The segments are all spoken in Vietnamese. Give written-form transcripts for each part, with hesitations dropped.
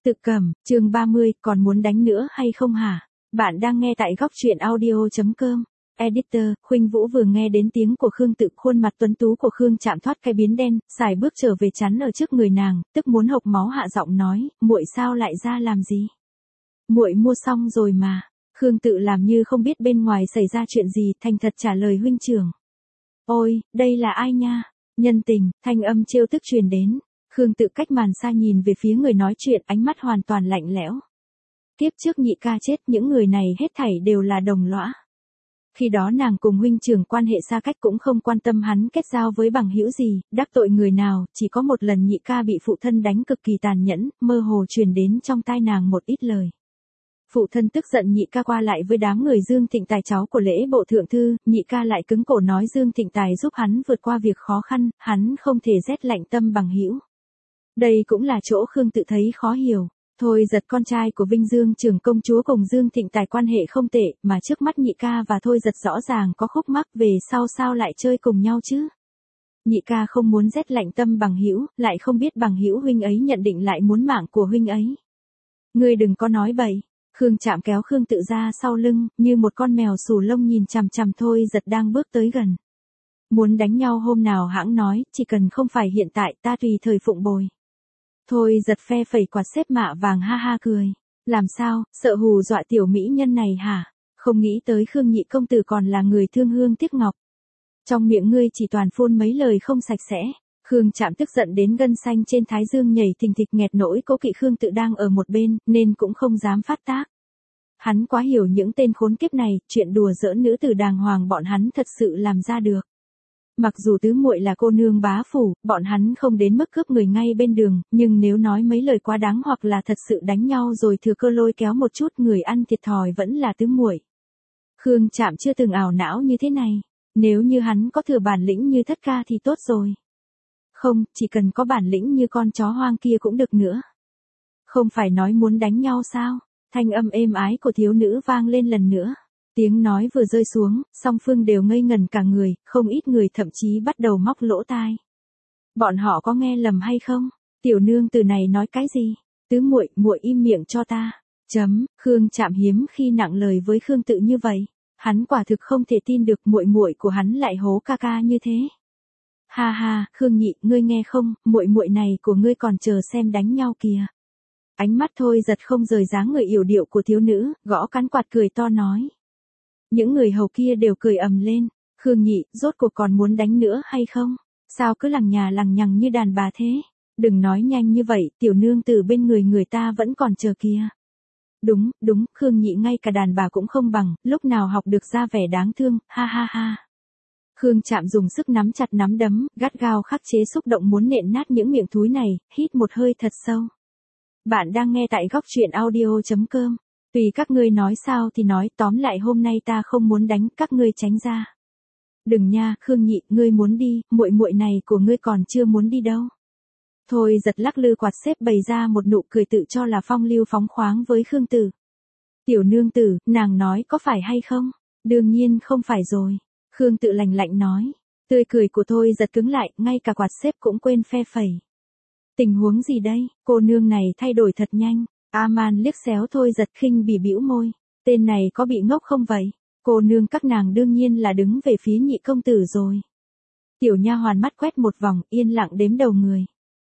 Tự Cẩm, chương 30, còn muốn đánh nữa hay không hả? Bạn đang nghe tại góc truyện audio.com. Editor, Khuynh Vũ vừa nghe đến tiếng của Khương Tự, khuôn mặt tuấn tú của Khương Trạm thoát cái biến đen, xài bước trở về chắn ở trước người nàng, tức muốn hộc máu hạ giọng nói, muội sao lại ra làm gì? Muội mua xong rồi mà. Khương Tự làm như không biết bên ngoài xảy ra chuyện gì, thành thật trả lời huynh trưởng. Ôi, đây là ai nha? Nhân tình, thanh âm trêu tức truyền đến. Khương Tự cách màn xa nhìn về phía người nói chuyện, ánh mắt hoàn toàn lạnh lẽo. Tiếp trước nhị ca chết, những người này hết thảy đều là đồng lõa. Khi đó nàng cùng huynh trưởng quan hệ xa cách cũng không quan tâm hắn kết giao với bằng hữu gì, đắc tội người nào, chỉ có một lần nhị ca bị phụ thân đánh cực kỳ tàn nhẫn, mơ hồ truyền đến trong tai nàng một ít lời. Phụ thân tức giận nhị ca qua lại với đám người Dương Thịnh Tài cháu của lễ bộ thượng thư, nhị ca lại cứng cổ nói Dương Thịnh Tài giúp hắn vượt qua việc khó khăn, hắn không thể rét lạnh tâm bằng hữu. Đây cũng là chỗ Khương Tự thấy khó hiểu. Thôi Giật con trai của Vinh Dương trưởng công chúa cùng Dương Thịnh Tài quan hệ không tệ, mà trước mắt nhị ca và Thôi Giật rõ ràng có khúc mắc, về sau sao lại chơi cùng nhau chứ? Nhị ca không muốn rét lạnh tâm bằng hữu, lại không biết bằng hữu huynh ấy nhận định lại muốn mạng của huynh ấy. Ngươi đừng có nói bậy. Khương Trạm kéo Khương Tự ra sau lưng, như một con mèo xù lông nhìn chằm chằm Thôi Giật đang bước tới gần. Muốn đánh nhau hôm nào hãng nói, chỉ cần không phải hiện tại, ta tùy thời phụng bồi. Thôi Giật phe phẩy quạt xếp mạ vàng ha ha cười. Làm sao, sợ hù dọa tiểu mỹ nhân này hả? Không nghĩ tới Khương nhị công tử còn là người thương hương tiếc ngọc. Trong miệng ngươi chỉ toàn phun mấy lời không sạch sẽ. Khương Trạm tức giận đến gân xanh trên thái dương nhảy thình thịch, nghẹt nỗi cố kỵ Khương Tự đang ở một bên, nên cũng không dám phát tác. Hắn quá hiểu những tên khốn kiếp này, chuyện đùa giỡn nữ tử đàng hoàng bọn hắn thật sự làm ra được. Mặc dù tứ muội là cô nương bá phủ, bọn hắn không đến mức cướp người ngay bên đường, nhưng nếu nói mấy lời quá đáng hoặc là thật sự đánh nhau rồi thừa cơ lôi kéo một chút, người ăn thiệt thòi vẫn là tứ muội. Khương Trạm chưa từng ảo não như thế này, nếu như hắn có thừa bản lĩnh như Thất ca thì tốt rồi. Không, chỉ cần có bản lĩnh như con chó hoang kia cũng được nữa. Không phải nói muốn đánh nhau sao? Thanh âm êm ái của thiếu nữ vang lên lần nữa. Tiếng nói vừa rơi xuống, song phương đều ngây ngẩn cả người, không ít người thậm chí bắt đầu móc lỗ tai. Bọn họ có nghe lầm hay không? Tiểu nương từ này nói cái gì? Tứ muội, muội im miệng cho ta. Khương Trạm hiếm khi nặng lời với Khương Tự như vậy. Hắn quả thực không thể tin được muội muội của hắn lại hố ca ca như thế. Ha ha, Khương nhị, ngươi nghe không, muội muội này của ngươi còn chờ xem đánh nhau kìa. Ánh mắt Thôi Giật không rời dáng người yểu điệu của thiếu nữ, gõ cán quạt cười to nói. Những người hầu kia đều cười ầm lên. Khương nhị, rốt cuộc còn muốn đánh nữa hay không? Sao cứ lằng nhà lằng nhằng như đàn bà thế? Đừng nói nhanh như vậy, tiểu nương từ bên người ta vẫn còn chờ kìa. Đúng, Khương nhị ngay cả đàn bà cũng không bằng, lúc nào học được ra vẻ đáng thương, ha ha ha. Khương Trạm dùng sức nắm chặt nắm đấm, gắt gao khắc chế xúc động muốn nện nát những miệng thúi này, hít một hơi thật sâu. Bạn đang nghe tại góc truyện audio.com. Tùy các ngươi nói sao thì nói, tóm lại hôm nay ta không muốn đánh, các ngươi tránh ra. Đừng nha, Khương nhị, ngươi muốn đi, muội muội này của ngươi còn chưa muốn đi đâu. Thôi Giật lắc lư quạt xếp bày ra một nụ cười tự cho là phong lưu phóng khoáng với Khương Tử. Tiểu nương tử, nàng nói có phải hay không? Đương nhiên không phải rồi. Khương Tự lạnh lạnh nói. Tươi cười của Thôi Giật cứng lại, ngay cả quạt xếp cũng quên phe phẩy. Tình huống gì đây, cô nương này thay đổi thật nhanh. A-man liếc xéo Thôi Giật khinh bỉ bĩu môi. Tên này có bị ngốc không vậy? Cô nương các nàng đương nhiên là đứng về phía nhị công tử rồi. Tiểu nha hoàn mắt quét một vòng, yên lặng đếm đầu người.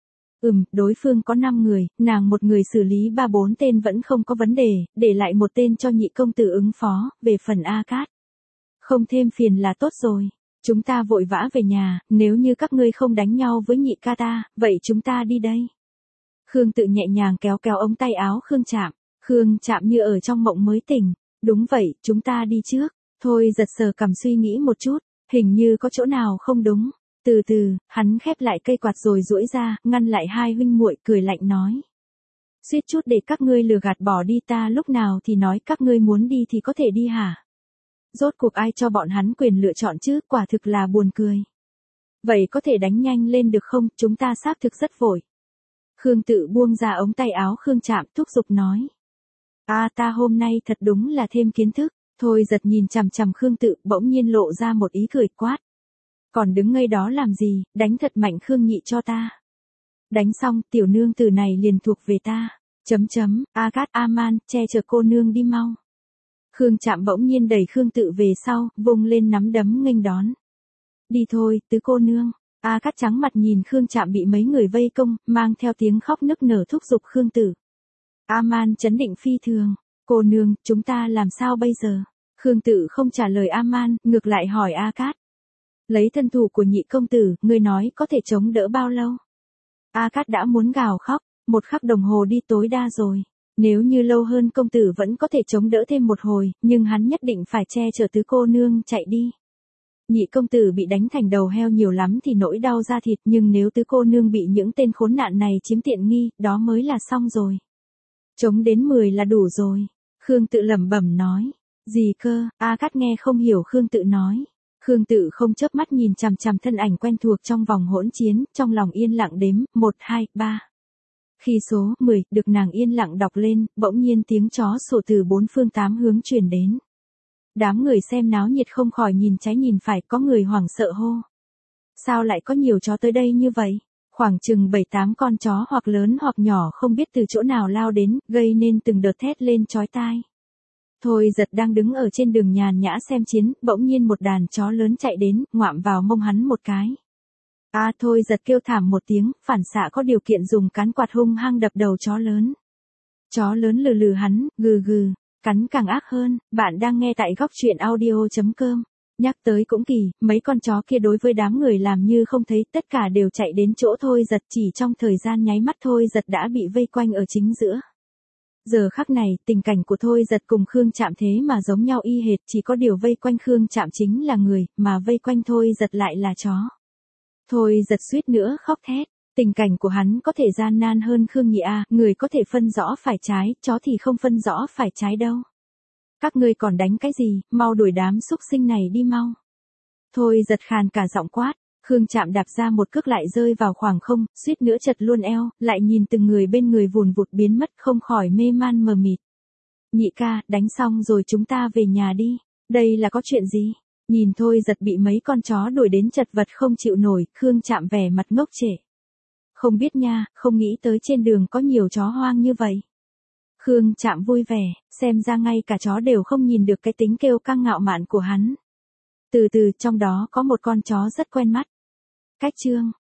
Đối phương có 5 người, nàng một người xử lý 3-4 tên vẫn không có vấn đề, để lại một tên cho nhị công tử ứng phó, về phần A Cát. Không thêm phiền là tốt rồi. Chúng ta vội vã về nhà, nếu như các ngươi không đánh nhau với nhị ca ta, vậy chúng ta đi đây. Khương Tự nhẹ nhàng kéo kéo ống tay áo Khương Trạm. Khương Trạm như ở trong mộng mới tỉnh. Đúng vậy, chúng ta đi trước. Thôi Giật sờ cằm suy nghĩ một chút, hình như có chỗ nào không đúng. Từ từ, hắn khép lại cây quạt rồi duỗi ra, ngăn lại hai huynh muội, cười lạnh nói. Suýt chút để các ngươi lừa gạt bỏ đi, ta lúc nào thì nói các ngươi muốn đi thì có thể đi hả? Rốt cuộc ai cho bọn hắn quyền lựa chọn chứ, quả thực là buồn cười. Vậy có thể đánh nhanh lên được không, chúng ta xác thực rất vội. Khương Tự buông ra ống tay áo Khương Trạm, thúc giục nói. Ta hôm nay thật đúng là thêm kiến thức. Thôi Giật nhìn chằm chằm Khương Tự, bỗng nhiên lộ ra một ý cười quát. Còn đứng ngây đó làm gì, đánh thật mạnh Khương nhị cho ta. Đánh xong, tiểu nương tử này liền thuộc về ta. A Cát, A Man, che chở cô nương đi mau. Khương Trạm bỗng nhiên đẩy Khương Tự về sau, vung lên nắm đấm nghênh đón. Đi thôi, tứ cô nương. A Cát trắng mặt nhìn Khương Trạm bị mấy người vây công, mang theo tiếng khóc nức nở thúc giục Khương Tự. A Man chấn định phi thường. Cô nương, chúng ta làm sao bây giờ? Khương Tự không trả lời A Man, ngược lại hỏi A Cát. Lấy thân thủ của nhị công tử, ngươi nói có thể chống đỡ bao lâu? A Cát đã muốn gào khóc, 1 khắc đồng hồ đi tối đa rồi. Nếu như lâu hơn công tử vẫn có thể chống đỡ thêm 1 hồi, nhưng hắn nhất định phải che chở tứ cô nương chạy đi. Nhị công tử bị đánh thành đầu heo nhiều lắm thì nỗi đau da thịt, nhưng nếu tứ cô nương bị những tên khốn nạn này chiếm tiện nghi, đó mới là xong rồi. Chống đến 10 là đủ rồi. Khương Tự lẩm bẩm nói. Gì cơ? A Cát nghe không hiểu Khương Tự nói. Khương Tự không chớp mắt nhìn chằm chằm thân ảnh quen thuộc trong vòng hỗn chiến, trong lòng yên lặng đếm, 1, 2, 3. Khi số 10 được nàng yên lặng đọc lên, bỗng nhiên tiếng chó sủa từ 4 phương 8 hướng truyền đến. Đám người xem náo nhiệt không khỏi nhìn trái nhìn phải, có người hoảng sợ hô. Sao lại có nhiều chó tới đây như vậy? Khoảng chừng 7-8 con chó hoặc lớn hoặc nhỏ không biết từ chỗ nào lao đến, gây nên từng đợt thét lên chói tai. Thôi Giật đang đứng ở trên đường nhàn nhã xem chiến, bỗng nhiên một đàn chó lớn chạy đến, ngoạm vào mông hắn một cái. Thôi Giật kêu thảm một tiếng, phản xạ có điều kiện dùng cán quạt hung hăng đập đầu chó lớn. Chó lớn lừ lừ hắn, gừ gừ, cắn càng ác hơn. Bạn đang nghe tại góc truyện audio.com. Nhắc tới cũng kỳ, mấy con chó kia đối với đám người làm như không thấy, tất cả đều chạy đến chỗ Thôi Giật, chỉ trong thời gian nháy mắt Thôi Giật đã bị vây quanh ở chính giữa. Giờ khắc này, tình cảnh của Thôi Giật cùng Khương Trạm thế mà giống nhau y hệt, chỉ có điều vây quanh Khương Trạm chính là người, mà vây quanh Thôi Giật lại là chó. Thôi Giật suýt nữa khóc thét, tình cảnh của hắn có thể gian nan hơn Khương Nhị A, người có thể phân rõ phải trái, chó thì không phân rõ phải trái đâu. Các ngươi còn đánh cái gì, mau đuổi đám xúc sinh này đi mau. Thôi Giật khàn cả giọng quát. Khương Trạm đạp ra một cước lại rơi vào khoảng không, suýt nữa chật luôn eo, lại nhìn từng người bên người vùn vụt biến mất, không khỏi mê man mờ mịt. Nhị ca, đánh xong rồi chúng ta về nhà đi. Đây là có chuyện gì? Nhìn Thôi Giật bị mấy con chó đuổi đến chật vật không chịu nổi, Khương Trạm vẻ mặt ngốc trệ. Không biết nha, không nghĩ tới trên đường có nhiều chó hoang như vậy. Khương Trạm vui vẻ, xem ra ngay cả chó đều không nhìn được cái tính kêu căng ngạo mạn của hắn. Từ từ, trong đó có một con chó rất quen mắt. Cách chương